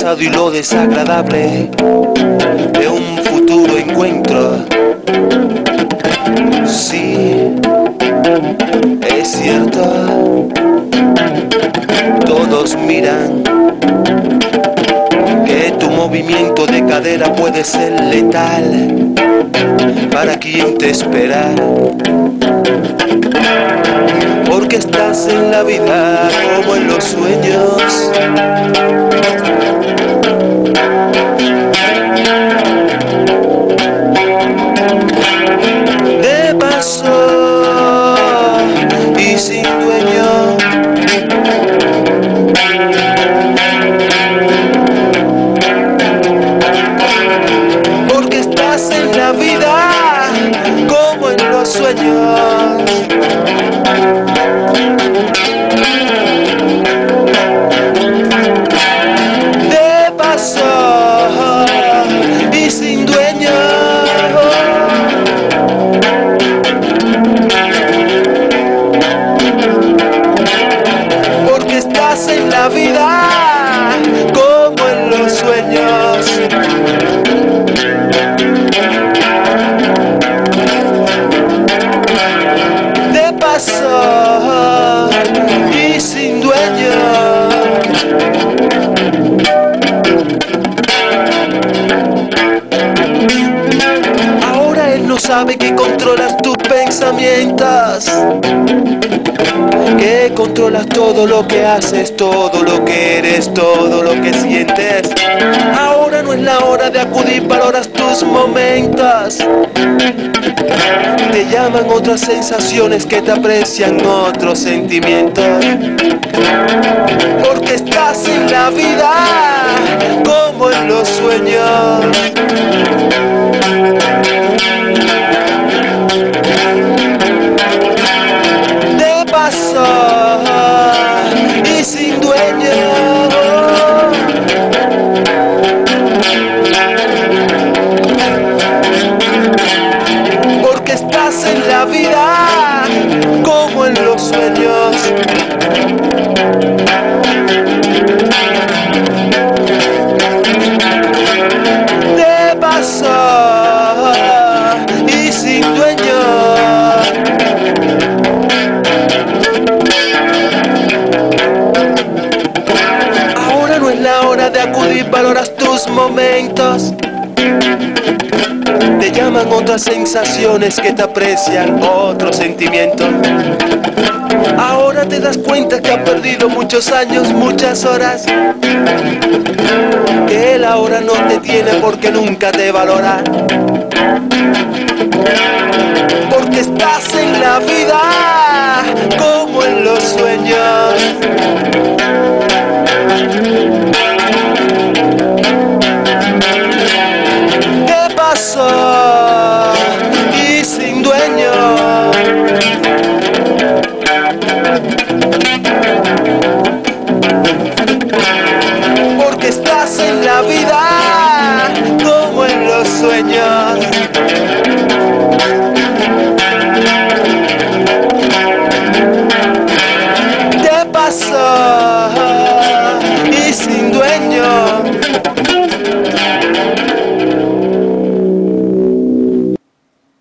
pasado y lo desagradable de un futuro encuentro. Sí, es cierto, todos miran que tu movimiento de cadera puede ser letal para quien te espera, porque estás en la vida como en los sueños. De paso y sin dueño. Porque estás en la vida como en los sueños. De paso y sin dueño. Porque estás en la vida como en los sueños. De paso y sin dueño. Ahora él no sabe que controlas tus pensamientos, que controlas todo lo que haces, todo lo que eres, todo lo que sientes. Ahora no es la hora de acudir, valoras tus momentos. Te llaman otras sensaciones que te aprecian otros sentimientos. Porque estás en la vida como en los sueños. De paso y sin dueño. Porque estás en la vida como en los sueños. De paso y sin dueño. Ahora no es la hora de acudir, valoras tus momentos. Te llaman otras sensaciones que te aprecian otros sentimientos. Ahora te das cuenta que has perdido muchos años, muchas horas. Que él ahora no te tiene porque nunca te valora. Porque estás en la vida como en los sueños.